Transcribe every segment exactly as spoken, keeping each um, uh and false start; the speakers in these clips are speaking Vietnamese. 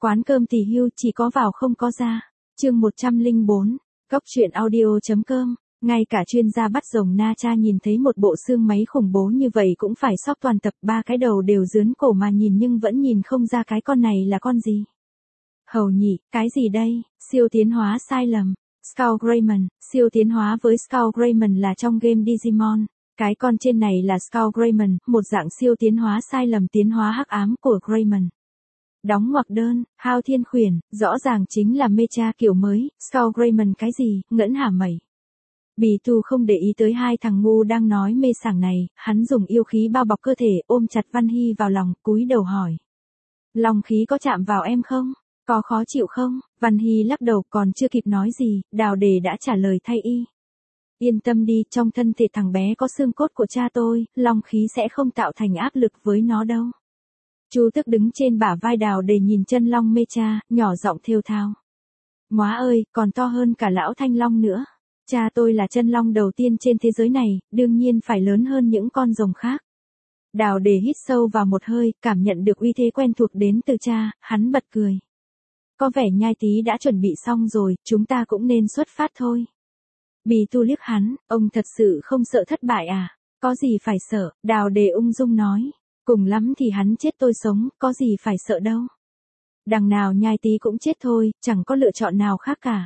Quán cơm tỳ hưu chỉ có vào không có ra. Chương một trăm lẻ bốn, Cốc truyện audio.com. Ngay cả chuyên gia bắt rồng Na Tra nhìn thấy một bộ xương máy khủng bố như vậy cũng phải sốc toàn tập, ba cái đầu đều dướn cổ mà nhìn nhưng vẫn nhìn không ra cái con này là con gì. Hầu nhỉ, cái gì đây? Siêu tiến hóa sai lầm. Skull Greymon, siêu tiến hóa với Skull Greymon là trong game Digimon. Cái con trên này là Skull Greymon, một dạng siêu tiến hóa sai lầm tiến hóa hắc ám của Greymon. Đóng ngoặc đơn, Hao Thiên Khuyển, rõ ràng chính là mecha kiểu mới, Skull Greymon cái gì, ngẫn hả mẩy. Bì Tu không để ý tới hai thằng ngu đang nói mê sảng này, hắn dùng yêu khí bao bọc cơ thể, ôm chặt Văn Hy vào lòng, cúi đầu hỏi. Long khí có chạm vào em không? Có khó chịu không? Văn Hy lắc đầu, còn chưa kịp nói gì, Đào Đề đã trả lời thay y. Yên tâm đi, trong thân thể thằng bé có xương cốt của cha tôi, long khí sẽ không tạo thành áp lực với nó đâu. Chu Tức đứng trên bả vai Đào Đề nhìn chân long mecha, nhỏ giọng thều thào. Móa ơi, còn to hơn cả lão Thanh Long nữa. Cha tôi là chân long đầu tiên trên thế giới này, đương nhiên phải lớn hơn những con rồng khác. Đào Đề hít sâu vào một hơi, cảm nhận được uy thế quen thuộc đến từ cha, hắn bật cười. Có vẻ Nhai Tý đã chuẩn bị xong rồi, chúng ta cũng nên xuất phát thôi. Bì Tu liếc hắn, ông thật sự không sợ thất bại à? Có gì phải sợ, Đào Đề ung dung nói. Cùng lắm thì hắn chết tôi sống, có gì phải sợ đâu. Đằng nào Nhai Tý cũng chết thôi, chẳng có lựa chọn nào khác cả.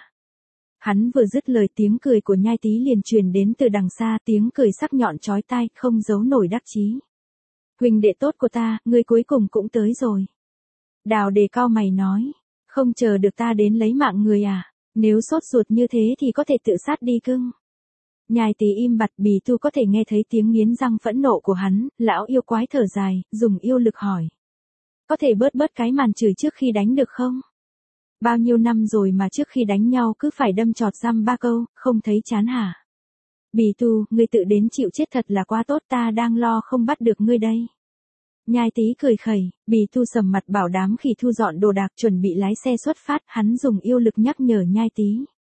Hắn vừa dứt lời tiếng cười của Nhai Tý liền truyền đến từ đằng xa, tiếng cười sắc nhọn chói tai, không giấu nổi đắc chí. Huynh đệ tốt của ta, ngươi cuối cùng cũng tới rồi. Đào Đề cau mày nói, không chờ được ta đến lấy mạng người à, nếu sốt ruột như thế thì có thể tự sát đi cưng. Nhai Tý im bặt, Bì Tu có thể nghe thấy tiếng nghiến răng phẫn nộ của hắn, lão yêu quái thở dài, dùng yêu lực hỏi. Có thể bớt bớt cái màn chửi trước khi đánh được không? Bao nhiêu năm rồi mà trước khi đánh nhau cứ phải đâm chọt dăm ba câu, không thấy chán hả? Bì Tu, ngươi tự đến chịu chết thật là quá tốt, ta đang lo không bắt được ngươi đây. Nhai Tý cười khẩy, Bì Tu sầm mặt bảo đám khỉ thu dọn đồ đạc chuẩn bị lái xe xuất phát, hắn dùng yêu lực nhắc nhở Nhai Tý.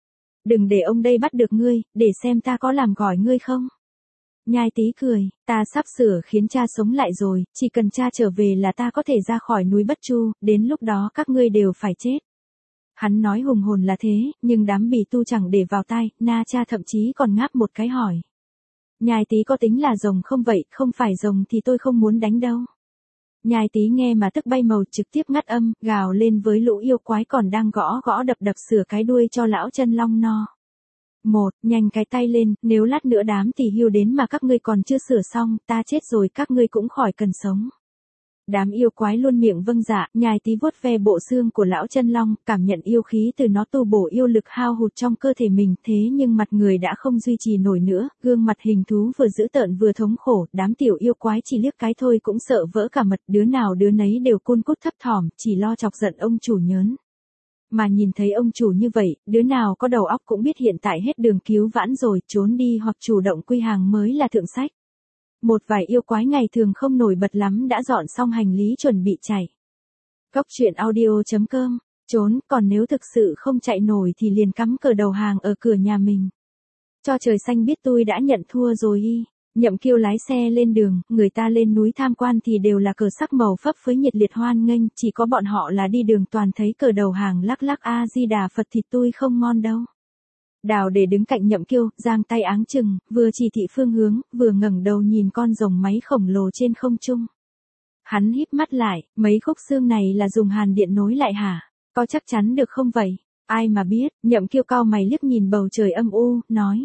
Đừng để ông đây bắt được ngươi, để xem ta có làm gỏi ngươi không. Nhai Tý cười, ta sắp sửa khiến cha sống lại rồi, chỉ cần cha trở về là ta có thể ra khỏi núi Bất Chu, đến lúc đó các ngươi đều phải chết. Hắn nói hùng hồn là thế, nhưng đám Bì Tu chẳng để vào tai, Na Cha thậm chí còn ngáp một cái hỏi. Nhai Tý có tính là rồng không vậy, không phải rồng thì tôi không muốn đánh đâu. Nhai Tý nghe mà tức bay màu, trực tiếp ngắt âm, gào lên với lũ yêu quái còn đang gõ gõ đập đập sửa cái đuôi cho lão chân long no. Một, nhanh cái tay lên, nếu lát nữa đám tỳ hưu đến mà các ngươi còn chưa sửa xong, ta chết rồi các ngươi cũng khỏi cần sống. Đám yêu quái luôn miệng vâng dạ, Nhai Tý vuốt ve bộ xương của lão chân long, cảm nhận yêu khí từ nó tu bổ yêu lực hao hụt trong cơ thể mình, thế nhưng mặt người đã không duy trì nổi nữa, gương mặt hình thú vừa dữ tợn vừa thống khổ, đám tiểu yêu quái chỉ liếc cái thôi cũng sợ vỡ cả mật, đứa nào đứa nấy đều cun cút thấp thỏm, chỉ lo chọc giận ông chủ nhớn. Mà nhìn thấy ông chủ như vậy, đứa nào có đầu óc cũng biết hiện tại hết đường cứu vãn rồi, trốn đi hoặc chủ động quy hàng mới là thượng sách. Một vài yêu quái ngày thường không nổi bật lắm đã dọn xong hành lý chuẩn bị chạy. Cốc truyện audio.com, trốn, còn nếu thực sự không chạy nổi thì liền cắm cờ đầu hàng ở cửa nhà mình. Cho trời xanh biết tôi đã nhận thua rồi y. Nhậm Kiêu lái xe lên đường, người ta lên núi tham quan thì đều là cờ sắc màu phấp phới nhiệt liệt hoan nghênh, chỉ có bọn họ là đi đường toàn thấy cờ đầu hàng lắc lắc A Di Đà Phật thịt tôi không ngon đâu. Đào Đề đứng cạnh Nhậm Kiêu, giang tay áng chừng, vừa chỉ thị phương hướng, vừa ngẩng đầu nhìn con rồng máy khổng lồ trên không trung. Hắn híp mắt lại, mấy khúc xương này là dùng hàn điện nối lại hả? Có chắc chắn được không vậy? Ai mà biết, Nhậm Kiêu cau mày liếc nhìn bầu trời âm u, nói.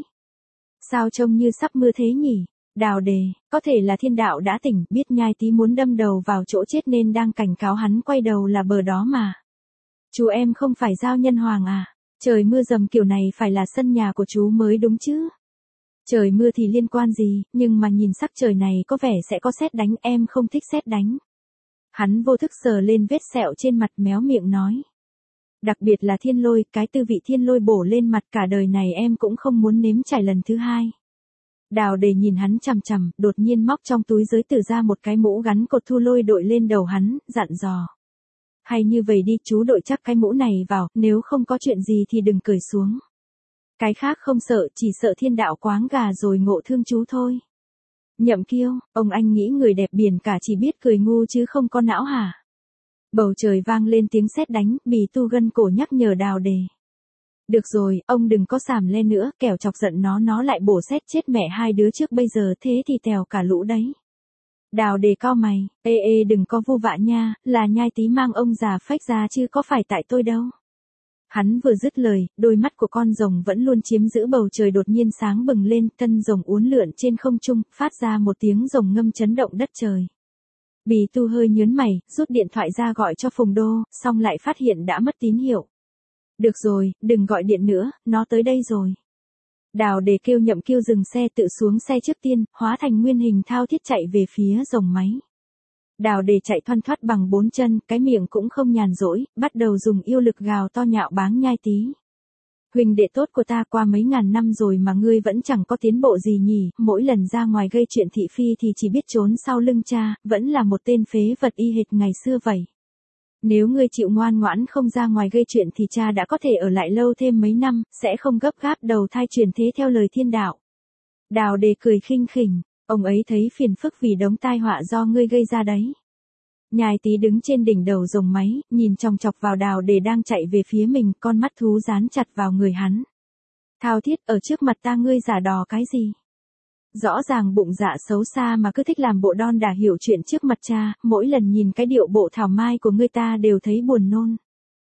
Sao trông như sắp mưa thế nhỉ? Đào Đề, có thể là thiên đạo đã tỉnh, biết Nhai Tý muốn đâm đầu vào chỗ chết nên đang cảnh cáo hắn quay đầu là bờ đó mà. Chú em không phải Giao Nhân Hoàng à? Trời mưa dầm kiểu này phải là sân nhà của chú mới đúng chứ? Trời mưa thì liên quan gì, nhưng mà nhìn sắc trời này có vẻ sẽ có sét đánh, em không thích sét đánh. Hắn vô thức sờ lên vết sẹo trên mặt méo miệng nói. Đặc biệt là thiên lôi, cái tư vị thiên lôi bổ lên mặt cả đời này em cũng không muốn nếm trải lần thứ hai. Đào Đề nhìn hắn chằm chằm, đột nhiên móc trong túi giới tử ra một cái mũ gắn cột thu lôi đội lên đầu hắn, dặn dò. Hay như vậy đi, chú đội chắc cái mũ này vào, nếu không có chuyện gì thì đừng cởi xuống. Cái khác không sợ, chỉ sợ thiên đạo quáng gà rồi ngộ thương chú thôi. Nhậm Kiêu, ông anh nghĩ người đẹp biển cả chỉ biết cười ngu chứ không có não hả? Bầu trời vang lên tiếng sét đánh, Bì Tu gân cổ nhắc nhở Đào Đề. Được rồi, ông đừng có xàm lên nữa, kẻo chọc giận nó nó lại bổ sét chết mẹ hai đứa trước bây giờ thế thì tèo cả lũ đấy. Đào Đề cau mày, ê ê đừng có vu vạ nha, là Nhai Tí mang ông già phách ra chứ có phải tại tôi đâu. Hắn vừa dứt lời, đôi mắt của con rồng vẫn luôn chiếm giữ bầu trời đột nhiên sáng bừng lên, thân rồng uốn lượn trên không trung, phát ra một tiếng rồng ngâm chấn động đất trời. Bì Tu hơi nhớn mày, rút điện thoại ra gọi cho Phùng Đô, xong lại phát hiện đã mất tín hiệu. Được rồi, đừng gọi điện nữa, nó tới đây rồi. Đào Đề kêu Nhậm Kiêu dừng xe tự xuống xe trước tiên, hóa thành nguyên hình thao thiết chạy về phía rồng máy. Đào Đề chạy thoăn thoắt bằng bốn chân, cái miệng cũng không nhàn rỗi, bắt đầu dùng yêu lực gào to nhạo báng Nhai Tí. Huỳnh đệ tốt của ta qua mấy ngàn năm rồi mà ngươi vẫn chẳng có tiến bộ gì nhỉ, mỗi lần ra ngoài gây chuyện thị phi thì chỉ biết trốn sau lưng cha, vẫn là một tên phế vật y hệt ngày xưa vậy. Nếu ngươi chịu ngoan ngoãn không ra ngoài gây chuyện thì cha đã có thể ở lại lâu thêm mấy năm, sẽ không gấp gáp đầu thai truyền thế theo lời thiên đạo. Đào Đề cười khinh khỉnh, ông ấy thấy phiền phức vì đống tai họa do ngươi gây ra đấy. Nhai Tí đứng trên đỉnh đầu rồng máy, nhìn chòng chọc vào Đào Đề đang chạy về phía mình, con mắt thú dán chặt vào người hắn. Thao thiết, ở trước mặt ta ngươi giả đò cái gì? Rõ ràng bụng dạ xấu xa mà cứ thích làm bộ đon đả hiểu chuyện trước mặt cha, mỗi lần nhìn cái điệu bộ thảo mai của ngươi ta đều thấy buồn nôn.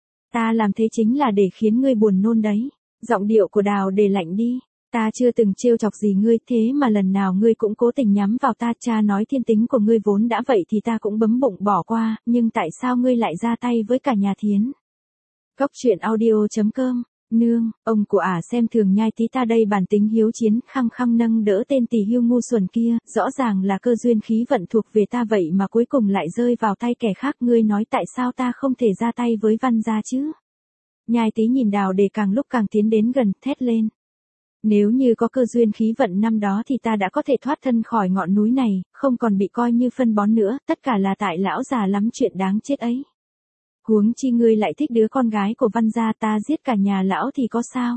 Ta làm thế chính là để khiến ngươi buồn nôn đấy. Giọng điệu của Đào Đề lạnh đi. Ta chưa từng trêu chọc gì ngươi thế mà lần nào ngươi cũng cố tình nhắm vào ta. Cha nói thiên tính của ngươi vốn đã vậy thì ta cũng bấm bụng bỏ qua, nhưng tại sao ngươi lại ra tay với cả nhà Thiến? Cốc truyện audio chấm com. Nương, ông của ả xem thường Nhai Tí ta đây bản tính hiếu chiến, khăng khăng nâng đỡ tên tỳ hưu ngu xuẩn kia, rõ ràng là cơ duyên khí vận thuộc về ta vậy mà cuối cùng lại rơi vào tay kẻ khác. Ngươi nói tại sao ta không thể ra tay với Văn gia chứ? Nhai Tí nhìn Đào Đề càng lúc càng tiến đến gần, thét lên. Nếu như có cơ duyên khí vận năm đó thì ta đã có thể thoát thân khỏi ngọn núi này, không còn bị coi như phân bón nữa, tất cả là tại lão già lắm chuyện đáng chết ấy. Huống chi ngươi lại thích đứa con gái của Văn gia, ta giết cả nhà lão thì có sao?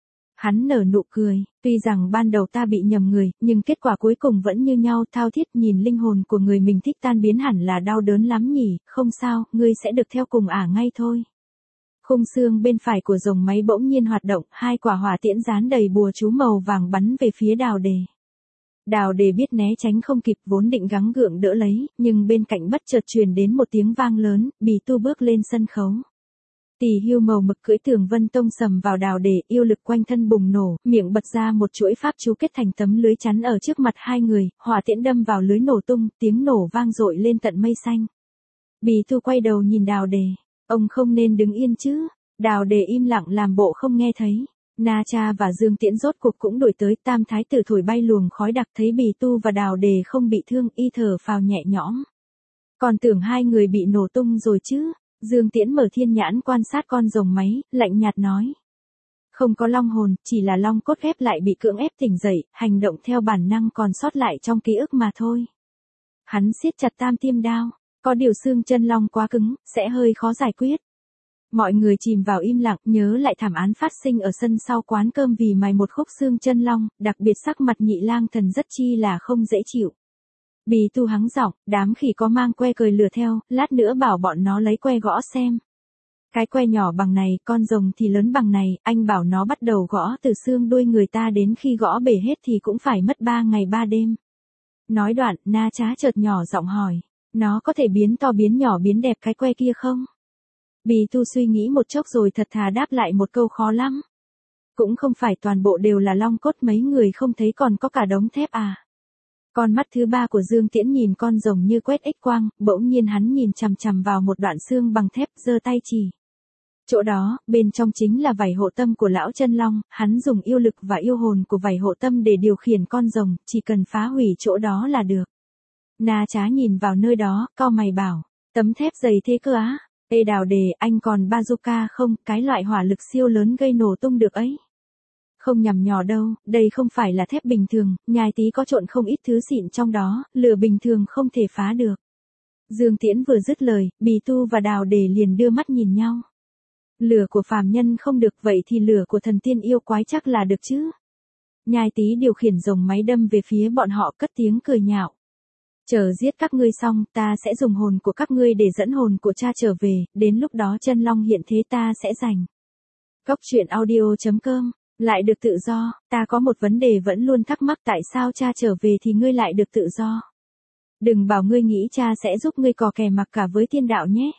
Hắn nở nụ cười, tuy rằng ban đầu ta bị nhầm người, nhưng kết quả cuối cùng vẫn như nhau. Thao thiết, nhìn linh hồn của người mình thích tan biến hẳn là đau đớn lắm nhỉ, không sao, ngươi sẽ được theo cùng ả ngay thôi. Khung xương bên phải của rồng máy bỗng nhiên hoạt động, hai quả hỏa tiễn dán đầy bùa chú màu vàng bắn về phía Đào Đề. Đào Đề biết né tránh không kịp, vốn định gắng gượng đỡ lấy, nhưng bên cạnh bất chợt truyền đến một tiếng vang lớn, Bì Tu bước lên sân khấu. Tỳ hưu màu mực cưỡi tường vân tông sầm vào Đào Đề, yêu lực quanh thân bùng nổ, miệng bật ra một chuỗi pháp chú kết thành tấm lưới chắn ở trước mặt hai người, hỏa tiễn đâm vào lưới nổ tung, tiếng nổ vang dội lên tận mây xanh. Bì Tu quay đầu nhìn Đào Đề, ông không nên đứng yên chứ? Đào Đề im lặng làm bộ không nghe thấy. Na Cha và Dương Tiễn rốt cuộc cũng đuổi tới, tam thái tử thổi bay luồng khói đặc, thấy Bì Tu và Đào Đề không bị thương, y thở phào nhẹ nhõm. Còn tưởng hai người bị nổ tung rồi chứ? Dương Tiễn mở thiên nhãn quan sát con rồng máy, lạnh nhạt nói. Không có long hồn, chỉ là long cốt ghép lại bị cưỡng ép tỉnh dậy, hành động theo bản năng còn sót lại trong ký ức mà thôi. Hắn siết chặt tam tiêm đao, có điều xương chân long quá cứng, sẽ hơi khó giải quyết. Mọi người chìm vào im lặng, nhớ lại thảm án phát sinh ở sân sau quán cơm vì mài một khúc xương chân long, đặc biệt sắc mặt Nhị Lang Thần rất chi là không dễ chịu. Bì Tu hắng giọng, đám khỉ có mang que cười lừa theo, lát nữa bảo bọn nó lấy que gõ xem. Cái que nhỏ bằng này, con rồng thì lớn bằng này, anh bảo nó bắt đầu gõ từ xương đuôi người ta đến khi gõ bể hết thì cũng phải mất ba ngày ba đêm. Nói đoạn, Na Trá chợt nhỏ giọng hỏi, nó có thể biến to biến nhỏ biến đẹp cái que kia không? Bì Tu suy nghĩ một chốc rồi thật thà đáp lại một câu khó lắm. Cũng không phải toàn bộ đều là long cốt, mấy người không thấy còn có cả đống thép à. Con mắt thứ ba của Dương Tiễn nhìn con rồng như quét ích quang, bỗng nhiên hắn nhìn chằm chằm vào một đoạn xương bằng thép, giơ tay chỉ. Chỗ đó, bên trong chính là vảy hộ tâm của lão chân long, hắn dùng yêu lực và yêu hồn của vảy hộ tâm để điều khiển con rồng, chỉ cần phá hủy chỗ đó là được. Na Trá nhìn vào nơi đó, cau mày bảo, tấm thép dày thế cơ á? Ê Đào Đề, anh còn bazooka không, cái loại hỏa lực siêu lớn gây nổ tung được ấy. Không nhằm nhò đâu, đây không phải là thép bình thường, Nhai Tí có trộn không ít thứ xịn trong đó, lửa bình thường không thể phá được. Dương Tiễn vừa dứt lời, Bì Tu và Đào Đề liền đưa mắt nhìn nhau. Lửa của phàm nhân không được, vậy thì lửa của thần tiên yêu quái chắc là được chứ. Nhai Tí điều khiển rồng máy đâm về phía bọn họ, cất tiếng cười nhạo. Chờ giết các ngươi xong, ta sẽ dùng hồn của các ngươi để dẫn hồn của cha trở về, đến lúc đó chân long hiện thế ta sẽ giành. Cốc truyện audio chấm com, lại được tự do, ta có một vấn đề vẫn luôn thắc mắc tại sao cha trở về thì ngươi lại được tự do. Đừng bảo ngươi nghĩ cha sẽ giúp ngươi cò kè mặc cả với thiên đạo nhé.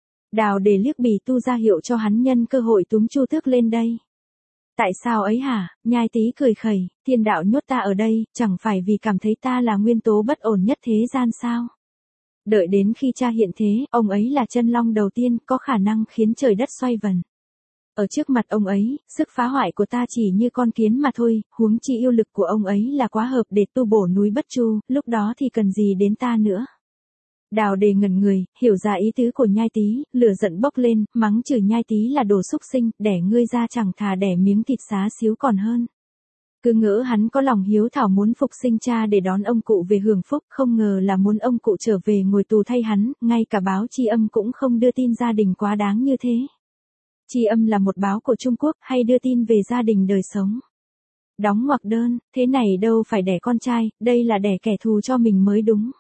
Đào Đề liếc Bì Tu ra hiệu cho hắn nhân cơ hội túm Chu Tước lên đây. Tại sao ấy hả? Nhai Tý cười khẩy, thiên đạo nhốt ta ở đây, chẳng phải vì cảm thấy ta là nguyên tố bất ổn nhất thế gian sao? Đợi đến khi cha hiện thế, ông ấy là chân long đầu tiên, có khả năng khiến trời đất xoay vần. Ở trước mặt ông ấy, sức phá hoại của ta chỉ như con kiến mà thôi, huống chi yêu lực của ông ấy là quá hợp để tu bổ núi Bất Chu, lúc đó thì cần gì đến ta nữa. Đào Đề ngẩn người, hiểu ra ý tứ của Nhai Tý, lửa giận bốc lên, mắng chửi Nhai Tý là đồ xúc sinh, đẻ ngươi ra chẳng thà đẻ miếng thịt xá xíu còn hơn. Cứ ngỡ hắn có lòng hiếu thảo muốn phục sinh cha để đón ông cụ về hưởng phúc, không ngờ là muốn ông cụ trở về ngồi tù thay hắn, ngay cả báo Tri Âm cũng không đưa tin gia đình quá đáng như thế. Tri Âm là một báo của Trung Quốc, hay đưa tin về gia đình đời sống. Đóng ngoặc đơn, thế này đâu phải đẻ con trai, đây là đẻ kẻ thù cho mình mới đúng.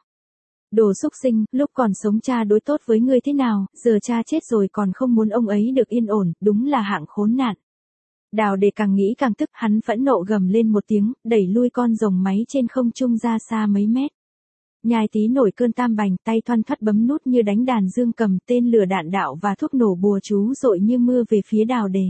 Đồ xúc sinh, lúc còn sống cha đối tốt với ngươi thế nào, giờ cha chết rồi còn không muốn ông ấy được yên ổn, đúng là hạng khốn nạn. Đào Đề càng nghĩ càng tức, hắn phẫn nộ gầm lên một tiếng, đẩy lui con rồng máy trên không trung ra xa mấy mét. Nhai Tý nổi cơn tam bành, tay thoăn thoắt bấm nút như đánh đàn dương cầm, tên lửa đạn đạo và thuốc nổ bùa chú dội như mưa về phía Đào Đề.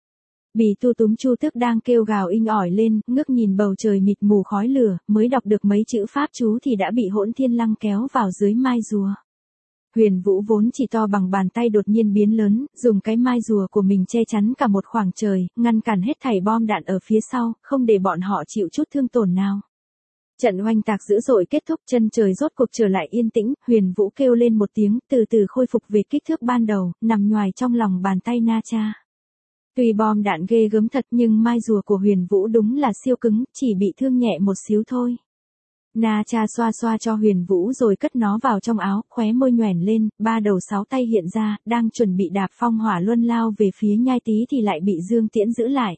Bì Tu túm Chu Tước đang kêu gào inh ỏi lên, ngước nhìn bầu trời mịt mù khói lửa, mới đọc được mấy chữ pháp chú thì đã bị Hỗn Thiên Lăng kéo vào dưới mai rùa. Huyền Vũ vốn chỉ to bằng bàn tay đột nhiên biến lớn, dùng cái mai rùa của mình che chắn cả một khoảng trời, ngăn cản hết thảy bom đạn ở phía sau, không để bọn họ chịu chút thương tổn nào. Trận oanh tạc dữ dội kết thúc, chân trời rốt cuộc trở lại yên tĩnh, Huyền Vũ kêu lên một tiếng, từ từ khôi phục về kích thước ban đầu, nằm nhoài trong lòng bàn tay Na Cha. Tuy bom đạn ghê gớm thật nhưng mai rùa của Huyền Vũ đúng là siêu cứng, chỉ bị thương nhẹ một xíu thôi. Na Cha xoa xoa cho Huyền Vũ rồi cất nó vào trong áo, khóe môi nhoẻn lên, ba đầu sáu tay hiện ra, đang chuẩn bị đạp phong hỏa luân lao về phía Nhai Tý thì lại bị Dương Tiễn giữ lại.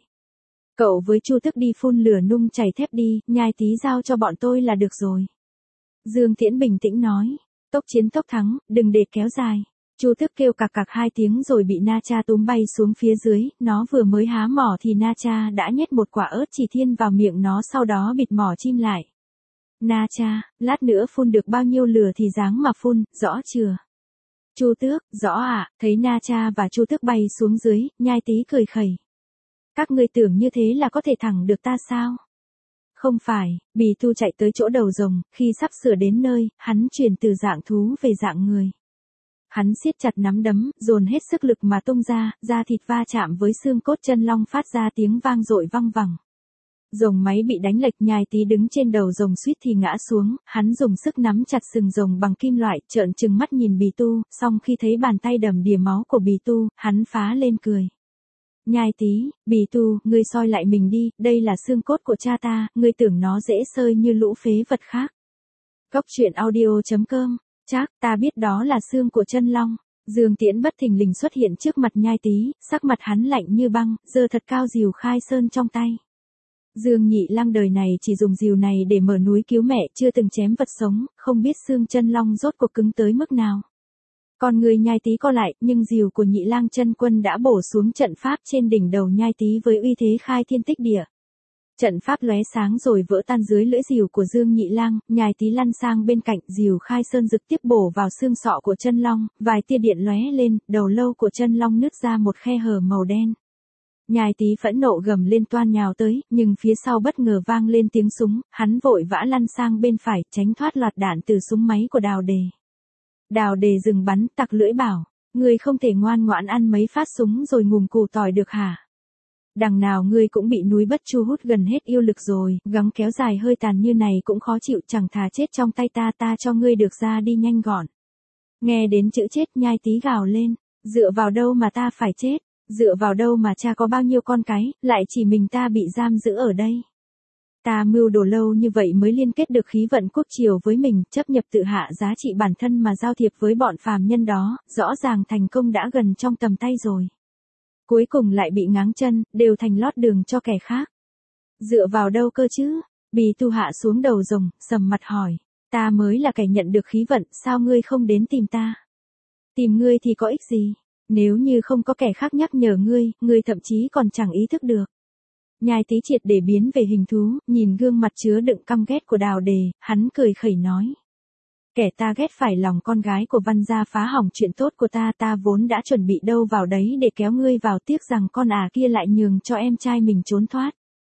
Cậu với Chu Tước đi phun lửa nung chảy thép đi, Nhai Tý giao cho bọn tôi là được rồi. Dương Tiễn bình tĩnh nói, tốc chiến tốc thắng, đừng để kéo dài. Chu Tước kêu cặc cặc hai tiếng rồi bị Na Cha túm bay xuống phía dưới, nó vừa mới há mỏ thì Na Cha đã nhét một quả ớt chỉ thiên vào miệng nó, sau đó bịt mỏ chim lại. Na Cha, lát nữa phun được bao nhiêu lửa thì dáng mà phun, rõ chưa? Chu Tước, rõ ạ, à, thấy Na Cha và Chu Tước bay xuống dưới, Nhai Tý cười khẩy. Các ngươi tưởng như thế là có thể thẳng được ta sao? Không phải, Bì Tu chạy tới chỗ đầu rồng, khi sắp sửa đến nơi, hắn chuyển từ dạng thú về dạng người. Hắn siết chặt nắm đấm, dồn hết sức lực mà tung ra, da thịt va chạm với xương cốt chân long phát ra tiếng vang dội văng vẳng. Rồng máy bị đánh lệch, Nhai Tý đứng trên đầu rồng suýt thì ngã xuống, hắn dùng sức nắm chặt sừng rồng bằng kim loại, trợn trừng mắt nhìn Bì Tu, song khi thấy bàn tay đầm đìa máu của Bì Tu, hắn phá lên cười. Nhai Tý, Bì Tu, ngươi soi lại mình đi, đây là xương cốt của cha ta, ngươi tưởng nó dễ sơi như lũ phế vật khác. Cốc truyện audio chấm com, chắc, ta biết đó là xương của chân long. Dương Tiễn bất thình lình xuất hiện trước mặt Nhai Tý, sắc mặt hắn lạnh như băng, giơ thật cao rìu khai sơn trong tay. Dương Nhị Lăng đời này chỉ dùng rìu này để mở núi cứu mẹ, chưa từng chém vật sống, không biết xương chân long rốt cuộc cứng tới mức nào. Còn người Nhai Tý co lại, nhưng rìu của Nhị Lang chân quân đã bổ xuống trận pháp trên đỉnh đầu Nhai Tý với uy thế khai thiên tích địa. Trận pháp lóe sáng rồi vỡ tan dưới lưỡi rìu của Dương Nhị Lang, Nhai Tý lăn sang bên cạnh, rìu khai sơn rực tiếp bổ vào xương sọ của chân long, vài tia điện lóe lên, đầu lâu của chân long nứt ra một khe hở màu đen. Nhai Tý phẫn nộ gầm lên toan nhào tới, nhưng phía sau bất ngờ vang lên tiếng súng, hắn vội vã lăn sang bên phải, tránh thoát loạt đạn từ súng máy của Đào Đề. Đào Đề dừng bắn, tặc lưỡi bảo, ngươi không thể ngoan ngoãn ăn mấy phát súng rồi ngùm củ tỏi được hả? Đằng nào ngươi cũng bị núi Bất Chu hút gần hết yêu lực rồi, gắng kéo dài hơi tàn như này cũng khó chịu, chẳng thà chết trong tay ta, ta cho ngươi được ra đi nhanh gọn. Nghe đến chữ chết, Nhai Tý gào lên, dựa vào đâu mà ta phải chết, dựa vào đâu mà cha có bao nhiêu con cái, lại chỉ mình ta bị giam giữ ở đây. Ta mưu đồ lâu như vậy mới liên kết được khí vận quốc triều với mình, chấp nhập tự hạ giá trị bản thân mà giao thiệp với bọn phàm nhân đó, rõ ràng thành công đã gần trong tầm tay rồi. Cuối cùng lại bị ngáng chân, đều thành lót đường cho kẻ khác. Dựa vào đâu cơ chứ? Bì Tu hạ xuống đầu rồng, sầm mặt hỏi. Ta mới là kẻ nhận được khí vận, sao ngươi không đến tìm ta? Tìm ngươi thì có ích gì? Nếu như không có kẻ khác nhắc nhở ngươi, ngươi thậm chí còn chẳng ý thức được. Nhai Tý triệt để biến về hình thú, nhìn gương mặt chứa đựng căm ghét của Đào Đề, hắn cười khẩy nói. Kẻ ta ghét phải lòng con gái của Văn gia phá hỏng chuyện tốt của ta, ta vốn đã chuẩn bị đâu vào đấy để kéo ngươi vào, tiếc rằng con ả kia lại nhường cho em trai mình trốn thoát.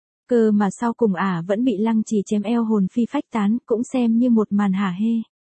Cơ mà sau cùng ả vẫn bị Lăng Trì chém eo hồn phi phách tán, cũng xem như một màn hả hê.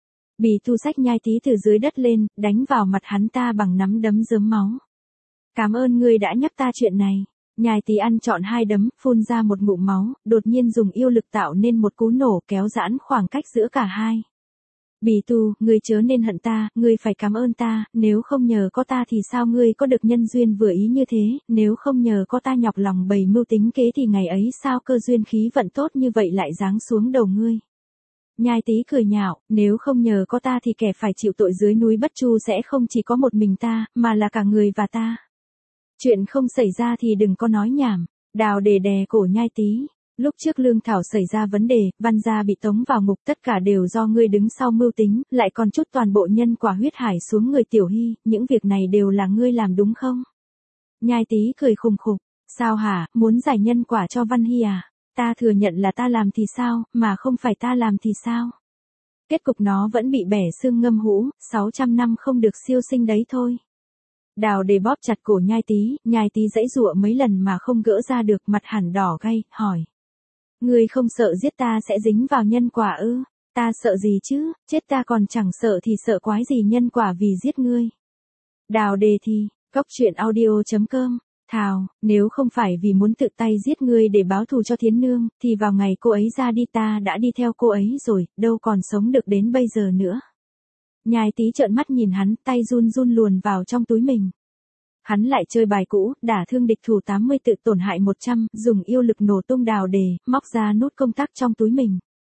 Bì tu xách Nhai Tý từ dưới đất lên, đánh vào mặt hắn ta bằng nắm đấm rớm máu. Cảm ơn ngươi đã nhắc ta chuyện này. Nhai Tý ăn trọn hai đấm, phun ra một ngụm máu, đột nhiên dùng yêu lực tạo nên một cú nổ kéo giãn khoảng cách giữa cả hai. Bì tu, ngươi chớ nên hận ta, ngươi phải cảm ơn ta, nếu không nhờ có ta thì sao ngươi có được nhân duyên vừa ý như thế, nếu không nhờ có ta nhọc lòng bày mưu tính kế thì ngày ấy sao cơ duyên khí vận tốt như vậy lại giáng xuống đầu ngươi. Nhai Tý cười nhạo, nếu không nhờ có ta thì kẻ phải chịu tội dưới núi Bất Chu sẽ không chỉ có một mình ta, mà là cả người và ta. Chuyện không xảy ra thì đừng có nói nhảm. Đào Đề đè cổ Nhai Tý. Lúc trước Lương Thảo xảy ra vấn đề, Văn gia bị tống vào ngục, tất cả đều do ngươi đứng sau mưu tính, lại còn chút toàn bộ nhân quả huyết hải xuống người Tiểu Hy, những việc này đều là ngươi làm đúng không? Nhai Tý cười khùng khục, sao hả, muốn giải nhân quả cho Văn Hy à? Ta thừa nhận là ta làm thì sao, mà không phải ta làm thì sao? Kết cục nó vẫn bị bẻ xương ngâm hũ, sáu trăm năm không được siêu sinh đấy thôi. Đào Đề bóp chặt cổ Nhai Tý, Nhai Tý giãy giụa mấy lần mà không gỡ ra được, mặt hẳn đỏ gay, hỏi. Ngươi không sợ giết ta sẽ dính vào nhân quả ư? Ta sợ gì chứ, chết ta còn chẳng sợ thì sợ quái gì nhân quả vì giết ngươi. Đào Đề thì, cốc truyện audio chấm com, thào, nếu không phải vì muốn tự tay giết ngươi để báo thù cho Thiến Nương, thì vào ngày cô ấy ra đi ta đã đi theo cô ấy rồi, đâu còn sống được đến bây giờ nữa. Nhai Tý trợn mắt nhìn hắn, tay run run luồn vào trong túi mình. Hắn lại chơi bài cũ, đả thương địch thủ tám mươi tự tổn hại một trăm, dùng yêu lực nổ tung Đào Đề, móc ra nút công tắc trong túi mình.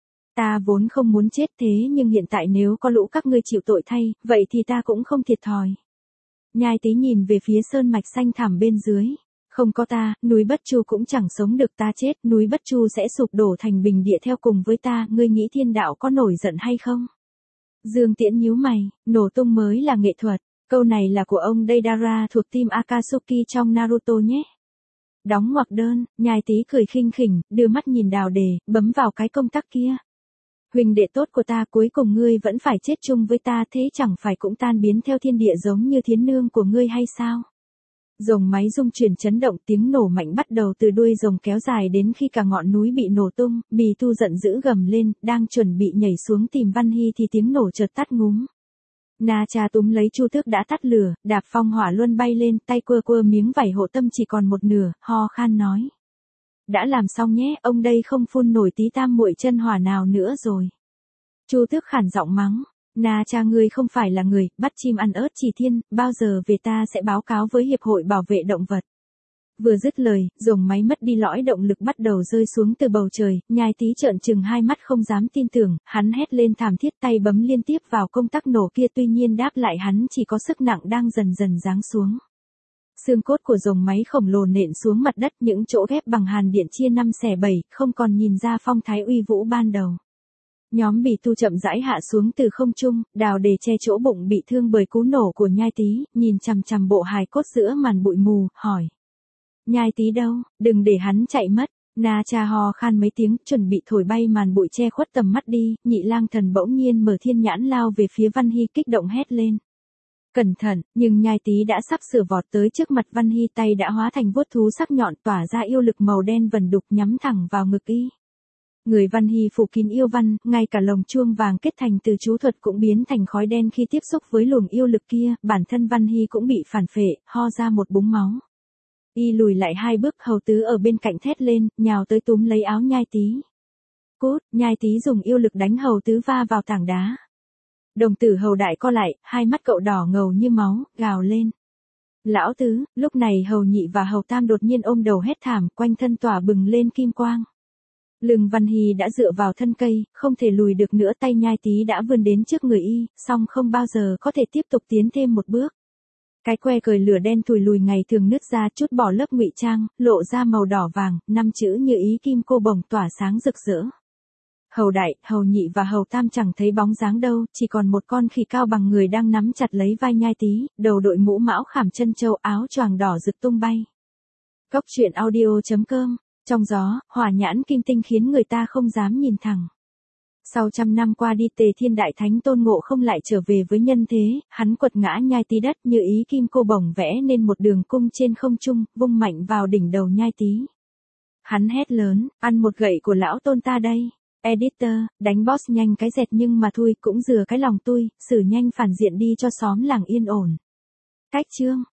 Ta vốn không muốn chết thế nhưng hiện tại nếu có lũ các ngươi chịu tội thay, vậy thì ta cũng không thiệt thòi. Nhai Tý nhìn về phía sơn mạch xanh thẳm bên dưới. Không có ta, núi Bất Chu cũng chẳng sống được, ta chết, núi Bất Chu sẽ sụp đổ thành bình địa theo cùng với ta, ngươi nghĩ thiên đạo có nổi giận hay không? Dương Tiễn nhíu mày, nổ tung mới là nghệ thuật. Câu này là của ông Deidara thuộc team Akatsuki trong Naruto nhé. Đóng ngoặc đơn, Nhai Tý cười khinh khỉnh, đưa mắt nhìn Đào Đề, bấm vào cái công tắc kia. Huỳnh đệ tốt của ta, cuối cùng ngươi vẫn phải chết chung với ta, thế chẳng phải cũng tan biến theo thiên địa giống như Thiến Nương của ngươi hay sao? Rồng máy rung chuyển chấn động, tiếng nổ mạnh bắt đầu từ đuôi rồng kéo dài đến khi cả ngọn núi bị nổ tung, Bì Tu giận dữ gầm lên, đang chuẩn bị nhảy xuống tìm Văn Hy thì tiếng nổ chợt tắt ngúm. Na Cha túm lấy chu tước đã tắt lửa, đạp phong hỏa luân bay lên, tay quơ quơ miếng vảy hộ tâm chỉ còn một nửa, ho khan nói. Đã làm xong nhé, ông đây không phun nổi tí tam muội chân hỏa nào nữa rồi. Chu tước khản giọng mắng. Na Cha ngươi không phải là người, bắt chim ăn ớt chỉ thiên, bao giờ về ta sẽ báo cáo với Hiệp hội Bảo vệ Động vật. Vừa dứt lời, rồng máy mất đi lõi động lực bắt đầu rơi xuống từ bầu trời, Nhai Tý trợn trừng hai mắt không dám tin tưởng, hắn hét lên thảm thiết, tay bấm liên tiếp vào công tắc nổ kia, tuy nhiên đáp lại hắn chỉ có sức nặng đang dần dần giáng xuống. Xương cốt của rồng máy khổng lồ nện xuống mặt đất, những chỗ ghép bằng hàn điện chia năm xẻ bảy, không còn nhìn ra phong thái uy vũ ban đầu. Nhóm Bì Tu chậm rãi hạ xuống từ không trung, Đào Đề che chỗ bụng bị thương bởi cú nổ của Nhai Tý, nhìn chằm chằm bộ hài cốt giữa màn bụi mù, hỏi. Nhai Tý đâu, đừng để hắn chạy mất. Na Cha ho khan mấy tiếng, chuẩn bị thổi bay màn bụi che khuất tầm mắt đi, Nhị Lang Thần bỗng nhiên mở thiên nhãn lao về phía Văn Hy, kích động hét lên. Cẩn thận, nhưng Nhai Tý đã sắp sửa vọt tới trước mặt Văn Hy, tay đã hóa thành vuốt thú sắc nhọn tỏa ra yêu lực màu đen vần đục nhắm thẳng vào ngực y. Người Văn Hy phủ kín yêu văn, ngay cả lồng chuông vàng kết thành từ chú thuật cũng biến thành khói đen khi tiếp xúc với luồng yêu lực kia, bản thân Văn Hy cũng bị phản phệ, ho ra một búng máu. Y lùi lại hai bước, hầu tứ ở bên cạnh thét lên, nhào tới túm lấy áo Nhai Tý. Cút, Nhai Tý dùng yêu lực đánh hầu tứ va vào tảng đá. Đồng tử hầu đại co lại, hai mắt cậu đỏ ngầu như máu, gào lên. Lão tứ, lúc này hầu nhị và hầu tam đột nhiên ôm đầu hét thảm, quanh thân tỏa bừng lên kim quang. Lưng Văn Hy đã dựa vào thân cây, không thể lùi được nữa, tay Nhai Tý đã vươn đến trước người y, song không bao giờ có thể tiếp tục tiến thêm một bước. Cái que cời lửa đen thùi lùi ngày thường nứt ra, chút bỏ lớp ngụy trang, lộ ra màu đỏ vàng, năm chữ như ý kim cô bồng tỏa sáng rực rỡ. Hầu đại, hầu nhị và hầu tam chẳng thấy bóng dáng đâu, chỉ còn một con khỉ cao bằng người đang nắm chặt lấy vai Nhai Tý, đầu đội mũ mão khảm chân châu, áo choàng đỏ rực tung bay. Cốc truyện audio chấm com. Trong gió, hỏa nhãn kim tinh khiến người ta không dám nhìn thẳng. Sau trăm năm qua đi, Tề Thiên Đại Thánh Tôn Ngộ Không lại trở về với nhân thế, hắn quật ngã Nhai Tý đất, như ý kim cô bổng vẽ nên một đường cung trên không trung, vung mạnh vào đỉnh đầu Nhai Tý. Hắn hét lớn, ăn một gậy của lão tôn ta đây. Editor, đánh boss nhanh cái dẹt nhưng mà thui, cũng dừa cái lòng tui, xử nhanh phản diện đi cho xóm làng yên ổn. Cách chương